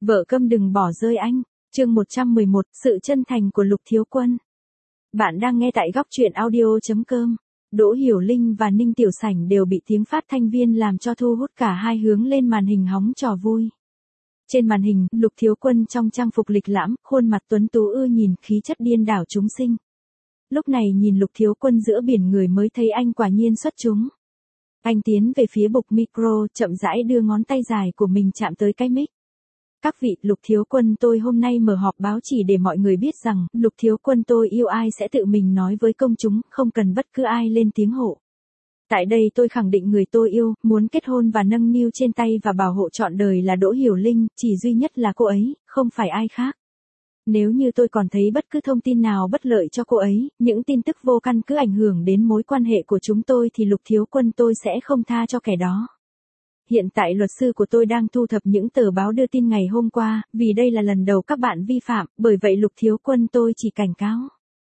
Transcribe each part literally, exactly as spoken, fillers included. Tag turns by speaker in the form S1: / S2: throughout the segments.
S1: Vợ câm đừng bỏ rơi anh. Chương một trăm mười một, sự chân thành của Lục Thiếu Quân. Bạn đang nghe tại góc truyện audio chấm com. Đỗ Hiểu Linh và Ninh Tiểu Sảnh đều bị tiếng phát thanh viên làm cho thu hút cả hai hướng lên màn hình hóng trò vui. Trên màn hình, Lục Thiếu Quân trong trang phục lịch lãm, khuôn mặt tuấn tú ưa nhìn, khí chất điên đảo chúng sinh. Lúc này nhìn Lục Thiếu Quân giữa biển người mới thấy anh quả nhiên xuất chúng. Anh tiến về phía bục micro, chậm rãi đưa ngón tay dài của mình chạm tới cái mic. Các vị, Lục Thiếu Quân tôi hôm nay mở họp báo chỉ để mọi người biết rằng, Lục Thiếu Quân tôi yêu ai sẽ tự mình nói với công chúng, không cần bất cứ ai lên tiếng hộ. Tại đây tôi khẳng định người tôi yêu, muốn kết hôn và nâng niu trên tay và bảo hộ trọn đời là Đỗ Hiểu Linh, chỉ duy nhất là cô ấy, không phải ai khác. Nếu như tôi còn thấy bất cứ thông tin nào bất lợi cho cô ấy, những tin tức vô căn cứ ảnh hưởng đến mối quan hệ của chúng tôi thì Lục Thiếu Quân tôi sẽ không tha cho kẻ đó. Hiện tại luật sư của tôi đang thu thập những tờ báo đưa tin ngày hôm qua, vì đây là lần đầu các bạn vi phạm, bởi vậy Lục Thiếu Quân tôi chỉ cảnh cáo.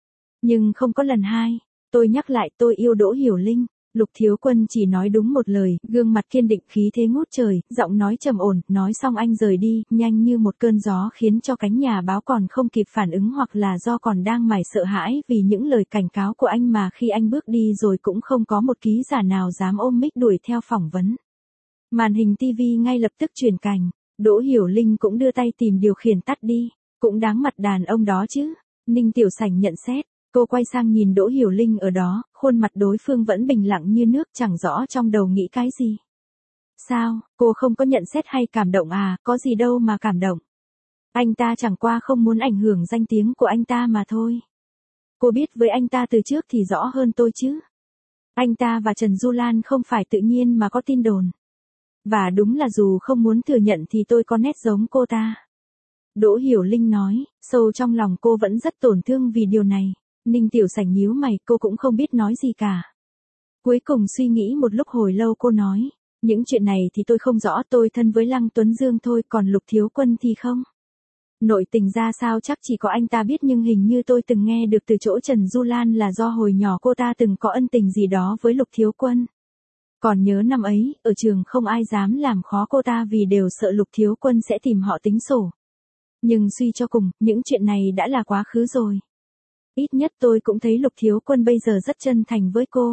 S1: Nhưng không có lần hai, tôi nhắc lại tôi yêu Đỗ Hiểu Linh. Lục Thiếu Quân chỉ nói đúng một lời, gương mặt kiên định khí thế ngút trời, giọng nói trầm ổn, nói xong anh rời đi, nhanh như một cơn gió khiến cho cánh nhà báo còn không kịp phản ứng hoặc là do còn đang mải sợ hãi vì những lời cảnh cáo của anh mà khi anh bước đi rồi cũng không có một ký giả nào dám ôm mic đuổi theo phỏng vấn. Màn hình ti vi ngay lập tức chuyển cảnh, Đỗ Hiểu Linh cũng đưa tay tìm điều khiển tắt đi, cũng đáng mặt đàn ông đó chứ. Ninh Tiểu Sảnh nhận xét. Cô quay sang nhìn Đỗ Hiểu Linh ở đó, khuôn mặt đối phương vẫn bình lặng như nước, chẳng rõ trong đầu nghĩ cái gì. Sao, cô không có nhận xét hay cảm động à, có gì đâu mà cảm động. Anh ta chẳng qua không muốn ảnh hưởng danh tiếng của anh ta mà thôi. Cô biết với anh ta từ trước thì rõ hơn tôi chứ. Anh ta và Trần Du Lan không phải tự nhiên mà có tin đồn. Và đúng là dù không muốn thừa nhận thì tôi có nét giống cô ta. Đỗ Hiểu Linh nói, sâu trong lòng cô vẫn rất tổn thương vì điều này. Ninh Tiểu Sảnh nhíu mày, cô cũng không biết nói gì cả. Cuối cùng suy nghĩ một lúc hồi lâu cô nói, những chuyện này thì tôi không rõ, tôi thân với Lăng Tuấn Dương thôi, còn Lục Thiếu Quân thì không. Nội tình ra sao chắc chỉ có anh ta biết, nhưng hình như tôi từng nghe được từ chỗ Trần Du Lan là do hồi nhỏ cô ta từng có ân tình gì đó với Lục Thiếu Quân. Còn nhớ năm ấy, ở trường không ai dám làm khó cô ta vì đều sợ Lục Thiếu Quân sẽ tìm họ tính sổ. Nhưng suy cho cùng, những chuyện này đã là quá khứ rồi. Ít nhất tôi cũng thấy Lục Thiếu Quân bây giờ rất chân thành với cô.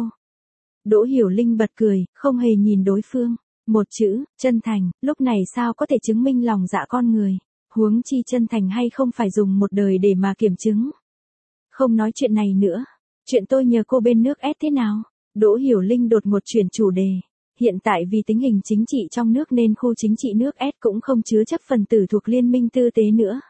S1: Đỗ Hiểu Linh bật cười, không hề nhìn đối phương. Một chữ, chân thành, lúc này sao có thể chứng minh lòng dạ con người. Huống chi chân thành hay không phải dùng một đời để mà kiểm chứng. Không nói chuyện này nữa. Chuyện tôi nhờ cô bên nước S thế nào? Đỗ Hiểu Linh đột ngột chuyển chủ đề. Hiện tại vì tình hình chính trị trong nước nên khu chính trị nước S cũng không chứa chấp phần tử thuộc Liên minh Tư tế nữa.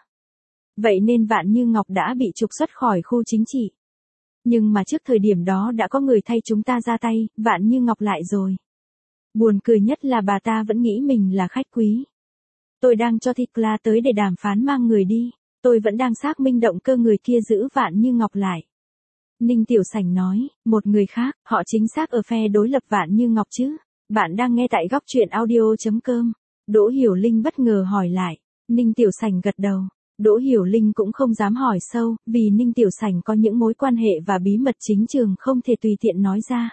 S1: Vậy nên Vạn Như Ngọc đã bị trục xuất khỏi khu chính trị. Nhưng mà trước thời điểm đó đã có người thay chúng ta ra tay, Vạn Như Ngọc lại rồi. Buồn cười nhất là bà ta vẫn nghĩ mình là khách quý. Tôi đang cho Thikla tới để đàm phán mang người đi. Tôi vẫn đang xác minh động cơ người kia giữ Vạn Như Ngọc lại. Ninh Tiểu Sảnh nói, một người khác, họ chính xác ở phe đối lập Vạn Như Ngọc chứ. Bạn đang nghe tại góc truyện audio chấm com. Đỗ Hiểu Linh bất ngờ hỏi lại. Ninh Tiểu Sảnh gật đầu. Đỗ Hiểu Linh cũng không dám hỏi sâu, vì Ninh Tiểu Sảnh có những mối quan hệ và bí mật chính trường không thể tùy tiện nói ra.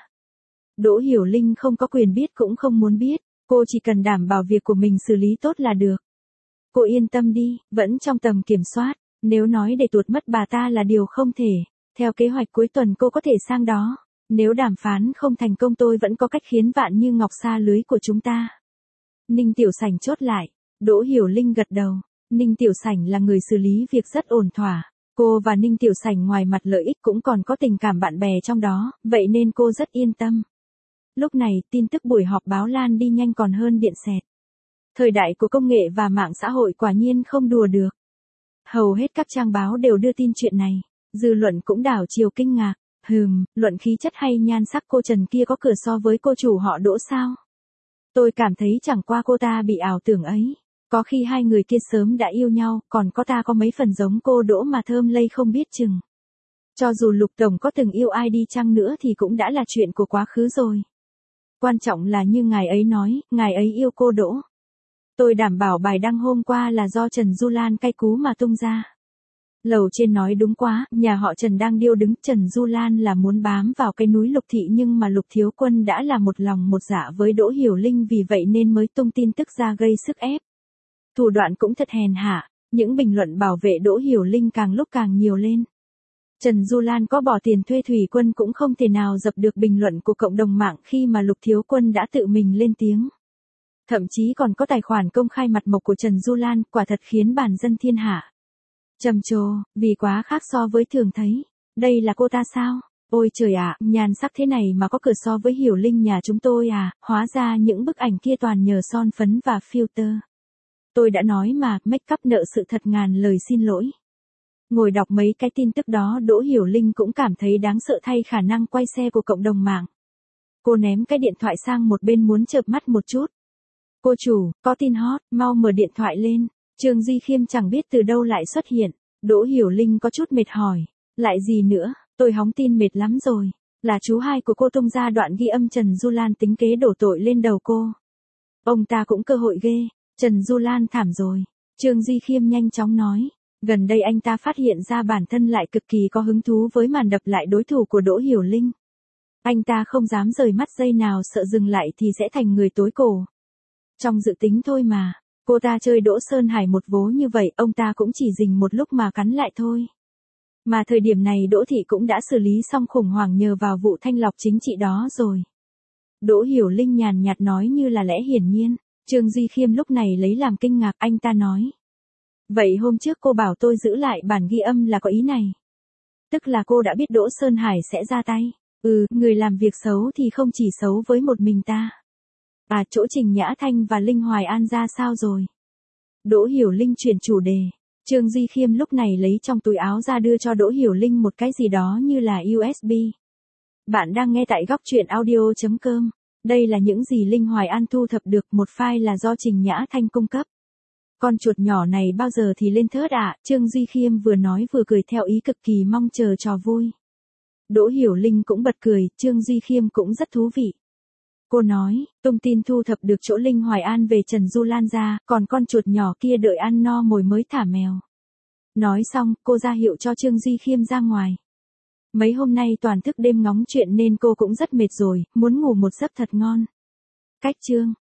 S1: Đỗ Hiểu Linh không có quyền biết cũng không muốn biết, cô chỉ cần đảm bảo việc của mình xử lý tốt là được. Cô yên tâm đi, vẫn trong tầm kiểm soát, nếu nói để tuột mất bà ta là điều không thể. Theo kế hoạch cuối tuần cô có thể sang đó, nếu đàm phán không thành công tôi vẫn có cách khiến Vạn Như Ngọc xa lưới của chúng ta. Ninh Tiểu Sảnh chốt lại, Đỗ Hiểu Linh gật đầu. Ninh Tiểu Sảnh là người xử lý việc rất ổn thỏa. Cô và Ninh Tiểu Sảnh ngoài mặt lợi ích cũng còn có tình cảm bạn bè trong đó, vậy nên cô rất yên tâm. Lúc này, tin tức buổi họp báo lan đi nhanh còn hơn điện xẹt. Thời đại của công nghệ và mạng xã hội quả nhiên không đùa được. Hầu hết các trang báo đều đưa tin chuyện này. Dư luận cũng đảo chiều kinh ngạc. Hừm, luận khí chất hay nhan sắc cô Trần kia có cửa so với cô chủ họ Đỗ sao? Tôi cảm thấy chẳng qua cô ta bị ảo tưởng ấy. Có khi hai người kia sớm đã yêu nhau, còn có ta có mấy phần giống cô Đỗ mà thơm lây không biết chừng. Cho dù Lục Tổng có từng yêu ai đi chăng nữa thì cũng đã là chuyện của quá khứ rồi. Quan trọng là như ngài ấy nói, ngài ấy yêu cô Đỗ. Tôi đảm bảo bài đăng hôm qua là do Trần Du Lan cay cú mà tung ra. Lầu trên nói đúng quá, nhà họ Trần đang điêu đứng, Trần Du Lan là muốn bám vào cái núi Lục Thị nhưng mà Lục Thiếu Quân đã là một lòng một dạ với Đỗ Hiểu Linh vì vậy nên mới tung tin tức ra gây sức ép. Thủ đoạn cũng thật hèn hạ, những bình luận bảo vệ Đỗ Hiểu Linh càng lúc càng nhiều lên. Trần Du Lan có bỏ tiền thuê thủy quân cũng không thể nào dập được bình luận của cộng đồng mạng khi mà Lục Thiếu Quân đã tự mình lên tiếng. Thậm chí còn có tài khoản công khai mặt mộc của Trần Du Lan, quả thật khiến bản dân thiên hạ trầm trồ, vì quá khác so với thường thấy. Đây là cô ta sao? Ôi trời ạ, nhan sắc thế này mà có cửa so với Hiểu Linh nhà chúng tôi à, hóa ra những bức ảnh kia toàn nhờ son phấn và filter. Tôi đã nói mà, make up nợ sự thật ngàn lời xin lỗi. Ngồi đọc mấy cái tin tức đó Đỗ Hiểu Linh cũng cảm thấy đáng sợ thay khả năng quay xe của cộng đồng mạng. Cô ném cái điện thoại sang một bên muốn chợp mắt một chút. Cô chủ, có tin hot, mau mở điện thoại lên. Trương Duy Khiêm chẳng biết từ đâu lại xuất hiện. Đỗ Hiểu Linh có chút mệt hỏi. Lại gì nữa, tôi hóng tin mệt lắm rồi. Là chú hai của cô tung ra đoạn ghi âm Trần Du Lan tính kế đổ tội lên đầu cô. Ông ta cũng cơ hội ghê. Trần Du Lan thảm rồi. Trương Duy Khiêm nhanh chóng nói. Gần đây anh ta phát hiện ra bản thân lại cực kỳ có hứng thú với màn đập lại đối thủ của Đỗ Hiểu Linh. Anh ta không dám rời mắt giây nào sợ dừng lại thì sẽ thành người tối cổ. Trong dự tính thôi mà, cô ta chơi Đỗ Sơn Hải một vố như vậy ông ta cũng chỉ dình một lúc mà cắn lại thôi. Mà thời điểm này Đỗ Thị cũng đã xử lý xong khủng hoảng nhờ vào vụ thanh lọc chính trị đó rồi. Đỗ Hiểu Linh nhàn nhạt nói như là lẽ hiển nhiên. Trương Duy Khiêm lúc này lấy làm kinh ngạc, anh ta nói. Vậy hôm trước cô bảo tôi giữ lại bản ghi âm là có ý này. Tức là cô đã biết Đỗ Sơn Hải sẽ ra tay. Ừ, người làm việc xấu thì không chỉ xấu với một mình ta. À, chỗ Trình Nhã Thanh và Linh Hoài An ra sao rồi? Đỗ Hiểu Linh chuyển chủ đề. Trương Duy Khiêm lúc này lấy trong túi áo ra đưa cho Đỗ Hiểu Linh một cái gì đó như là u ét bê. Bạn đang nghe tại góc truyện audio chấm com. Đây là những gì Linh Hoài An thu thập được, một file là do Trình Nhã Thanh cung cấp. Con chuột nhỏ này bao giờ thì lên thớt ạ, à? Trương Duy Khiêm vừa nói vừa cười theo ý cực kỳ mong chờ trò vui. Đỗ Hiểu Linh cũng bật cười, Trương Duy Khiêm cũng rất thú vị. Cô nói, tung tin thu thập được chỗ Linh Hoài An về Trần Du Lan ra, còn con chuột nhỏ kia đợi ăn no mồi mới thả mèo. Nói xong, cô ra hiệu cho Trương Duy Khiêm ra ngoài. Mấy hôm nay toàn thức đêm ngóng chuyện nên cô cũng rất mệt rồi, muốn ngủ một giấc thật ngon. Cách chương